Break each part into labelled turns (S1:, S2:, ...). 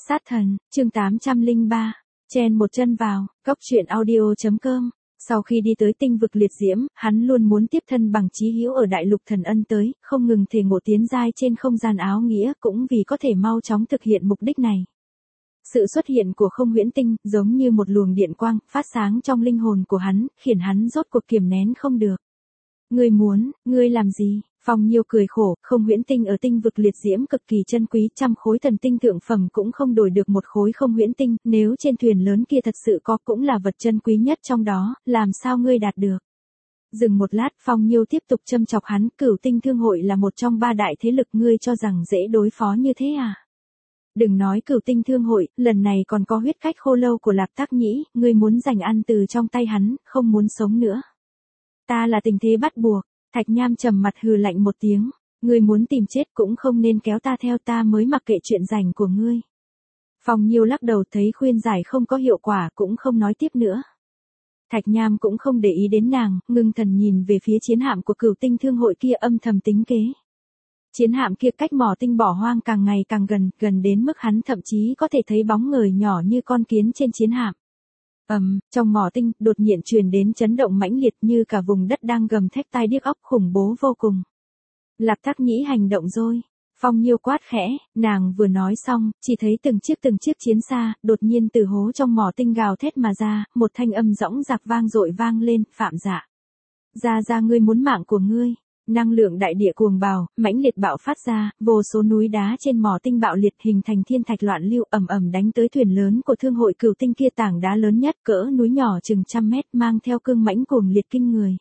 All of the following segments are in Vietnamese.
S1: Sát thần, chương 803, chen một chân vào, cóc truyện audio.com. Sau khi đi tới tinh vực liệt diễm, hắn luôn muốn tiếp thân bằng chí hữu ở đại lục thần ân tới, không ngừng thể ngộ tiến giai trên không gian áo nghĩa, cũng vì có thể mau chóng thực hiện mục đích này. Sự xuất hiện của không huyễn tinh, giống như một luồng điện quang, phát sáng trong linh hồn của hắn, khiến hắn rốt cuộc kiềm nén không được. Ngươi làm gì? Phong Nhiêu cười khổ, không huyễn tinh ở tinh vực liệt diễm cực kỳ chân quý, 100 khối thần tinh thượng phẩm cũng không đổi được một khối không huyễn tinh, nếu trên thuyền lớn kia thật sự có cũng là vật chân quý nhất trong đó, làm sao ngươi đạt được? Dừng một lát, Phong Nhiêu tiếp tục châm chọc hắn, Cửu Tinh Thương hội là một trong 3 đại thế lực, ngươi cho rằng dễ đối phó như thế à? Đừng nói Cửu Tinh Thương hội, lần này còn có huyết khách khô lâu của Lạp Tác Nhĩ, ngươi muốn giành ăn từ trong tay hắn, không muốn sống nữa. Ta là tình thế bắt buộc. Thạch Nham trầm mặt hừ lạnh một tiếng, ngươi muốn tìm chết cũng không nên kéo ta theo, ta mới mặc kệ chuyện rảnh của ngươi. Phong Nhiêu lắc đầu, thấy khuyên giải không có hiệu quả cũng không nói tiếp nữa. Thạch Nham cũng không để ý đến nàng, ngưng thần nhìn về phía chiến hạm của Cửu Tinh Thương hội kia, âm thầm tính kế. Chiến hạm kia cách mỏ tinh bỏ hoang càng ngày càng gần đến mức hắn thậm chí có thể thấy bóng người nhỏ như con kiến trên chiến hạm. Trong mỏ tinh, đột nhiên truyền đến chấn động mãnh liệt, như cả vùng đất đang gầm thét tai điếc óc, khủng bố vô cùng. Lạp Tác Nhĩ hành động rồi. Phong Nhiêu quát khẽ, nàng vừa nói xong, chỉ thấy từng chiếc chiến xa, đột nhiên từ hố trong mỏ tinh gào thét mà ra, một thanh âm dõng dạc vang dội vang lên, Phạm Dạ. Ra ngươi muốn mạng của ngươi. Năng lượng đại địa cuồng bào, mãnh liệt bạo phát ra, vô số núi đá trên mỏ tinh bạo liệt hình thành thiên thạch loạn lưu, ầm đánh tới thuyền lớn của Thương hội Cửu Tinh kia, tảng đá lớn nhất cỡ núi nhỏ chừng 100 mét, mang theo cương mãnh cuồng liệt kinh người.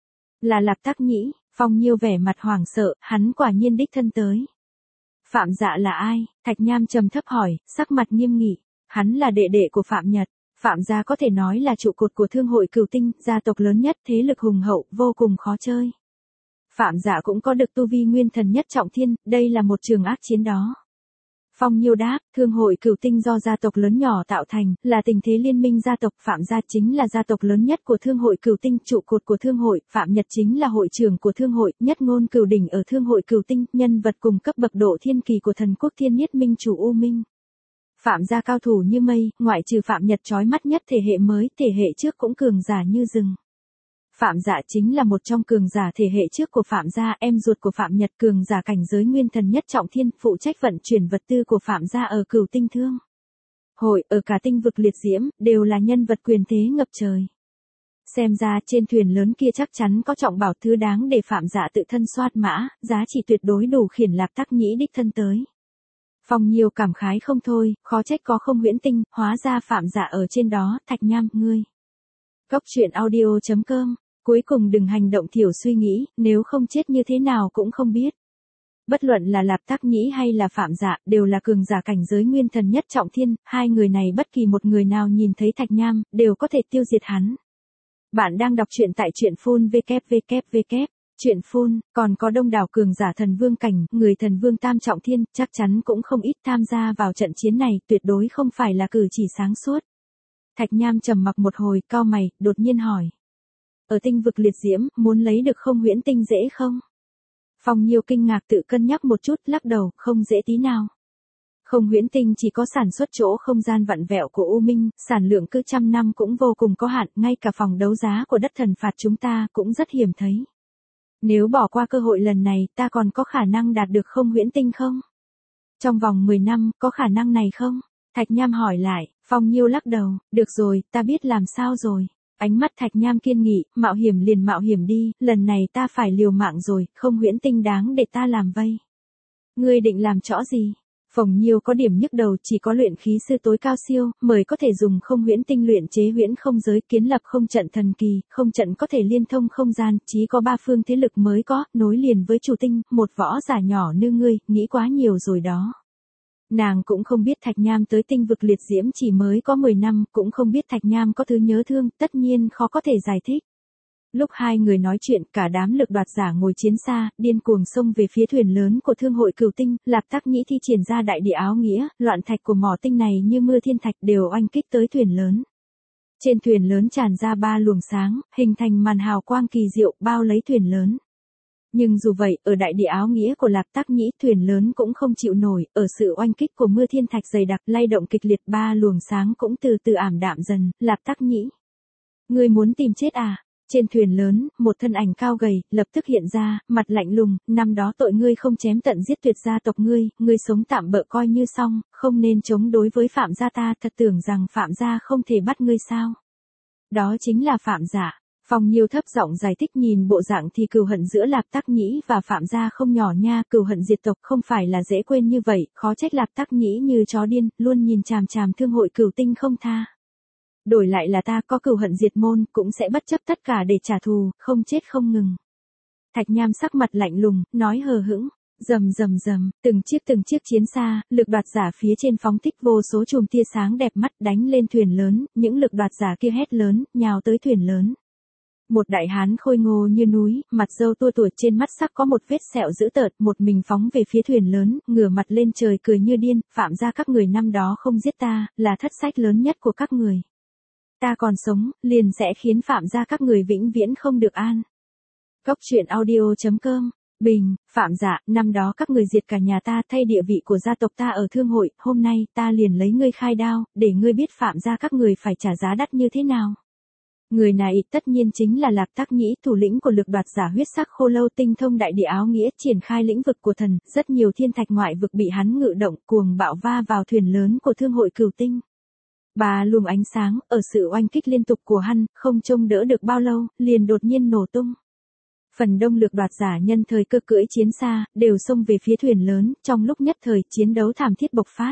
S1: Là Lạp Tác Nhĩ. Phong Nhiêu vẻ mặt hoảng sợ, hắn quả nhiên đích thân tới. Phạm Dạ là ai? Thạch Nham trầm thấp hỏi, sắc mặt nghiêm nghị. Hắn là đệ đệ của Phạm Nhật. Phạm gia có thể nói là trụ cột của Thương hội Cửu Tinh, gia tộc lớn nhất, thế lực hùng hậu, vô cùng khó chơi. Phạm Dạ cũng có được tu vi nguyên thần nhất trọng thiên, đây là một trường ác chiến đó. Phong Nhiêu đáp, Thương hội Cửu Tinh do gia tộc lớn nhỏ tạo thành, là tình thế liên minh gia tộc, Phạm gia chính là gia tộc lớn nhất của Thương hội Cửu Tinh, trụ cột của Thương hội, Phạm Nhật chính là hội trưởng của Thương hội, nhất ngôn cửu đỉnh ở Thương hội Cửu Tinh, nhân vật cùng cấp bậc độ thiên kỳ của thần quốc thiên niết minh chủ U Minh. Phạm gia cao thủ như mây, ngoại trừ Phạm Nhật chói mắt nhất thế hệ mới, thế hệ trước cũng cường giả như rừng. Phạm Dạ chính là một trong cường giả thế hệ trước của Phạm gia, em ruột của Phạm Nhật, cường giả cảnh giới nguyên thần nhất trọng thiên, phụ trách vận chuyển vật tư của Phạm gia ở Cửu Tinh Thương hội, ở cả tinh vực liệt diễm, đều là nhân vật quyền thế ngập trời. Xem ra trên thuyền lớn kia chắc chắn có trọng bảo thứ đáng để Phạm Dạ tự thân soát mã, giá trị tuyệt đối đủ khiển Lạp Tác Nhĩ đích thân tới. Phong Nhiêu cảm khái không thôi, khó trách có không huyễn tinh, hóa ra Phạm Dạ ở trên đó. Thạch Nham, ngươi. Cóc truyện audio.com. Cuối cùng đừng hành động thiểu suy nghĩ, nếu không chết như thế nào cũng không biết. Bất luận là Lạp Tác Nhĩ hay là Phạm Dạ, đều là cường giả cảnh giới nguyên thần nhất trọng thiên, hai người này bất kỳ một người nào nhìn thấy Thạch Nham, đều có thể tiêu diệt hắn. Bạn đang đọc truyện tại truyện phun www. Truyện phun, còn có đông đảo cường giả thần vương cảnh, người thần vương tam trọng thiên, chắc chắn cũng không ít tham gia vào trận chiến này, tuyệt đối không phải là cử chỉ sáng suốt. Thạch Nham trầm mặc một hồi, cau mày, đột nhiên hỏi. Ở tinh vực liệt diễm, muốn lấy được không huyễn tinh dễ không? Phong Nhiêu kinh ngạc tự cân nhắc một chút, lắc đầu, không dễ tí nào. Không huyễn tinh chỉ có sản xuất chỗ không gian vặn vẹo của U Minh, sản lượng cứ 100 năm cũng vô cùng có hạn, ngay cả phòng đấu giá của đất thần phạt chúng ta cũng rất hiếm thấy. Nếu bỏ qua cơ hội lần này, ta còn có khả năng đạt được không huyễn tinh không? Trong vòng 10 năm, có khả năng này không? Thạch Nham hỏi lại. Phong Nhiêu lắc đầu, được rồi, ta biết làm sao rồi. Ánh mắt Thạch Nham kiên nghị, mạo hiểm liền mạo hiểm đi, lần này ta phải liều mạng rồi, không huyễn tinh đáng để ta làm vây. Ngươi định làm trõ gì? Phong Nhiêu có điểm nhức đầu, chỉ có luyện khí sư tối cao siêu, mới có thể dùng không huyễn tinh luyện chế huyễn không giới, kiến lập không trận thần kỳ, không trận có thể liên thông không gian, chỉ có 3 phương thế lực mới có, nối liền với chủ tinh, một võ giả nhỏ như ngươi, nghĩ quá nhiều rồi đó. Nàng cũng không biết Thạch Nham tới tinh vực liệt diễm chỉ mới có 10 năm, cũng không biết Thạch Nham có thứ nhớ thương, tất nhiên khó có thể giải thích. Lúc hai người nói chuyện, cả đám lực đoạt giả ngồi chiến xa, điên cuồng xông về phía thuyền lớn của Thương hội Cửu Tinh, Lạp Tác Nhĩ thi triển ra đại địa áo nghĩa, loạn thạch của mỏ tinh này như mưa thiên thạch đều oanh kích tới thuyền lớn. Trên thuyền lớn tràn ra 3 luồng sáng, hình thành màn hào quang kỳ diệu bao lấy thuyền lớn. Nhưng dù vậy, ở đại địa áo nghĩa của Lạp Tắc Nhĩ, thuyền lớn cũng không chịu nổi, ở sự oanh kích của mưa thiên thạch dày đặc, lay động kịch liệt, ba luồng sáng cũng từ từ ảm đạm dần. Lạp Tắc Nhĩ, ngươi muốn tìm chết à? Trên thuyền lớn, một thân ảnh cao gầy, lập tức hiện ra, mặt lạnh lùng, năm đó tội ngươi không chém tận giết tuyệt gia tộc ngươi sống tạm bợ coi như xong, không nên chống đối với Phạm gia ta, thật tưởng rằng Phạm gia không thể bắt ngươi sao? Đó chính là Phạm Dạ. Phong Nhiêu thấp giọng giải thích, nhìn bộ dạng thì cừu hận giữa Lạp Tắc Nhĩ và Phạm gia không nhỏ nha, cừu hận diệt tộc không phải là dễ quên như vậy, khó trách Lạp Tắc Nhĩ như chó điên, luôn nhìn chằm chằm Thương hội Cửu Tinh không tha. Đổi lại là ta có cừu hận diệt môn, cũng sẽ bất chấp tất cả để trả thù, không chết không ngừng. Thạch Nham sắc mặt lạnh lùng, nói hờ hững. Rầm rầm rầm, từng chiếc chiến xa, lực đoạt giả phía trên phóng thích vô số chùm tia sáng đẹp mắt đánh lên thuyền lớn, những lực đoạt giả kia hét lớn, nhào tới thuyền lớn. Một đại hán khôi ngô như núi, mặt râu tua tủa, trên mắt sắc có một vết sẹo dữ tợn, một mình phóng về phía thuyền lớn, ngửa mặt lên trời cười như điên, Phạm gia các người năm đó không giết ta, là thất sách lớn nhất của các người. Ta còn sống, liền sẽ khiến Phạm gia các người vĩnh viễn không được an. Góc truyện audio.com. Bình, Phạm Dạ, năm đó các người diệt cả nhà ta, thay địa vị của gia tộc ta ở thương hội, hôm nay ta liền lấy ngươi khai đao, để ngươi biết Phạm gia các người phải trả giá đắt như thế nào. Người này tất nhiên chính là Lạp Tắc Nhĩ, thủ lĩnh của lực đoạt giả huyết sắc khô lâu, tinh thông đại địa áo nghĩa, triển khai lĩnh vực của thần, rất nhiều thiên thạch ngoại vực bị hắn ngự động, cuồng bạo va vào thuyền lớn của Thương hội Cửu Tinh. Ba luồng ánh sáng, ở sự oanh kích liên tục của hắn, không trông đỡ được bao lâu, liền đột nhiên nổ tung. Phần đông lực đoạt giả nhân thời cơ cưỡi chiến xa, đều xông về phía thuyền lớn, trong lúc nhất thời, chiến đấu thảm thiết bộc phát.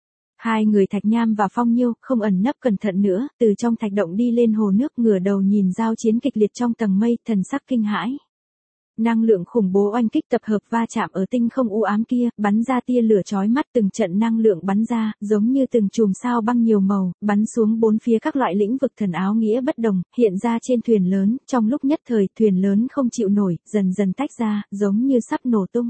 S1: Hai người Thạch Nham và Phong Nhiêu không ẩn nấp cẩn thận nữa, từ trong thạch động đi lên hồ nước, ngửa đầu nhìn giao chiến kịch liệt trong tầng mây, thần sắc kinh hãi. Năng lượng khủng bố oanh kích tập hợp va chạm ở tinh không u ám kia, bắn ra tia lửa chói mắt, từng trận năng lượng bắn ra, giống như từng chùm sao băng nhiều màu, bắn xuống bốn phía các loại lĩnh vực thần áo nghĩa bất đồng, hiện ra trên thuyền lớn, trong lúc nhất thời, thuyền lớn không chịu nổi, dần dần tách ra, giống như sắp nổ tung.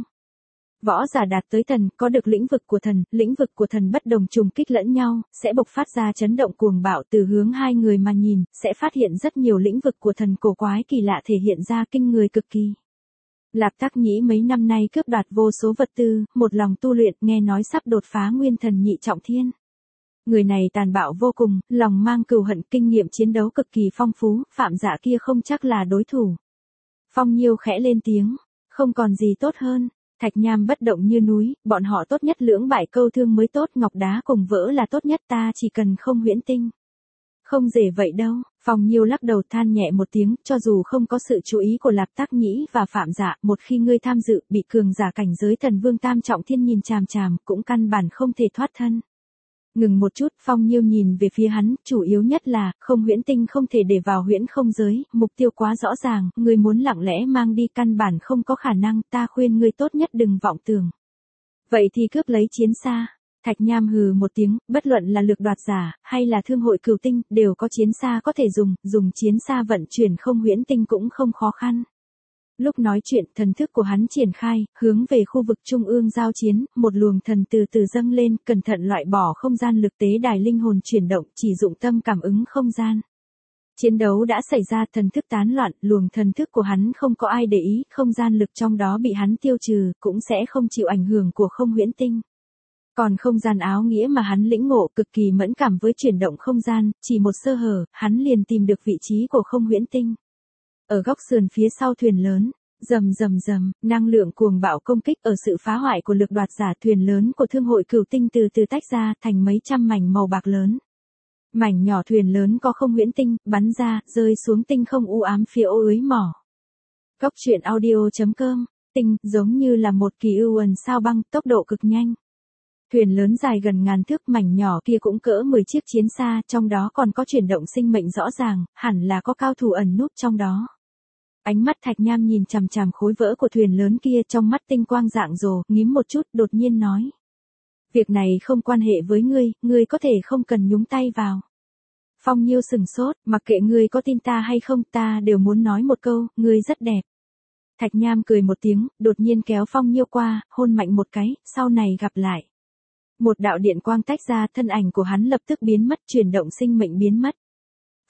S1: Võ giả đạt tới thần, có được lĩnh vực của thần bất đồng trùng kích lẫn nhau, sẽ bộc phát ra chấn động cuồng bạo. Từ hướng hai người mà nhìn, sẽ phát hiện rất nhiều lĩnh vực của thần cổ quái kỳ lạ thể hiện ra kinh người cực kỳ. Lạp Tắc Nhĩ mấy năm nay cướp đoạt vô số vật tư, một lòng tu luyện, nghe nói sắp đột phá nguyên thần nhị trọng thiên. Người này tàn bạo vô cùng, lòng mang cừu hận, kinh nghiệm chiến đấu cực kỳ phong phú, Phạm Dạ kia không chắc là đối thủ. Phong Nhiêu khẽ lên tiếng, không còn gì tốt hơn. Thạch Nham bất động như núi, bọn họ tốt nhất lưỡng bại câu thương mới tốt, ngọc đá cùng vỡ là tốt nhất, ta chỉ cần không huyễn tinh. Không dễ vậy đâu, Phong Nhiêu lắc đầu than nhẹ một tiếng, cho dù không có sự chú ý của Lạp Tắc Nhĩ và Phạm Dạ, một khi ngươi tham dự, bị cường giả cảnh giới thần vương tam trọng thiên nhìn chằm chằm, cũng căn bản không thể thoát thân. Ngừng một chút, Phong Nhiêu nhìn về phía hắn, chủ yếu nhất là, không huyễn tinh không thể để vào huyễn không giới, mục tiêu quá rõ ràng, ngươi muốn lặng lẽ mang đi căn bản không có khả năng, ta khuyên ngươi tốt nhất đừng vọng tưởng. Vậy thì cướp lấy chiến xa. Thạch Nham hừ một tiếng, bất luận là lực đoạt giả, hay là Thương hội Cửu Tinh, đều có chiến xa có thể dùng chiến xa vận chuyển không huyễn tinh cũng không khó khăn. Lúc nói chuyện, thần thức của hắn triển khai, hướng về khu vực trung ương giao chiến, một luồng thần từ từ dâng lên, cẩn thận loại bỏ không gian lực, tế đài linh hồn chuyển động, chỉ dụng tâm cảm ứng không gian. Chiến đấu đã xảy ra, thần thức tán loạn, luồng thần thức của hắn không có ai để ý, không gian lực trong đó bị hắn tiêu trừ, cũng sẽ không chịu ảnh hưởng của không huyễn tinh. Còn không gian áo nghĩa mà hắn lĩnh ngộ cực kỳ mẫn cảm với chuyển động không gian, chỉ một sơ hở, hắn liền tìm được vị trí của không huyễn tinh. Ở góc sườn phía sau thuyền lớn, rầm rầm rầm, năng lượng cuồng bạo công kích, ở sự phá hoại của lực đoạt giả, thuyền lớn của Thương hội Cửu Tinh từ từ tách ra thành mấy trăm mảnh màu bạc lớn. Mảnh nhỏ thuyền lớn có không huyễn tinh, bắn ra, rơi xuống tinh không u ám phía ô ưới mỏ. Góc truyện audio.com, tinh, giống như là một kỳ ưu ẩn sao băng, tốc độ cực nhanh. Thuyền lớn dài gần ngàn thước, mảnh nhỏ kia cũng cỡ 10 chiếc chiến xa, trong đó còn có chuyển động sinh mệnh rõ ràng, hẳn là có cao thủ ẩn núp trong đó. Ánh mắt Thạch Nham nhìn chằm chằm khối vỡ của thuyền lớn kia, trong mắt tinh quang rạng rồ, ngím một chút, đột nhiên nói. Việc này không quan hệ với ngươi có thể không cần nhúng tay vào. Phong Nhiêu sừng sốt, mặc kệ ngươi có tin ta hay không, ta đều muốn nói một câu, ngươi rất đẹp. Thạch Nham cười một tiếng, đột nhiên kéo Phong Nhiêu qua, hôn mạnh một cái, sau này gặp lại. Một đạo điện quang tách ra, thân ảnh của hắn lập tức biến mất, chuyển động sinh mệnh biến mất.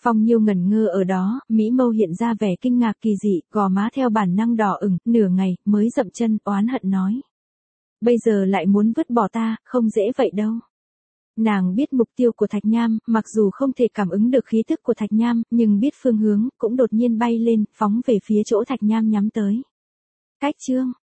S1: Phong Nhiêu ngẩn ngơ ở đó, mỹ mâu hiện ra vẻ kinh ngạc kỳ dị, gò má theo bản năng đỏ ửng, nửa ngày, mới dậm chân, oán hận nói. Bây giờ lại muốn vứt bỏ ta, không dễ vậy đâu. Nàng biết mục tiêu của Thạch Nham, mặc dù không thể cảm ứng được khí thức của Thạch Nham, nhưng biết phương hướng, cũng đột nhiên bay lên, phóng về phía chỗ Thạch Nham nhắm tới. Cách chương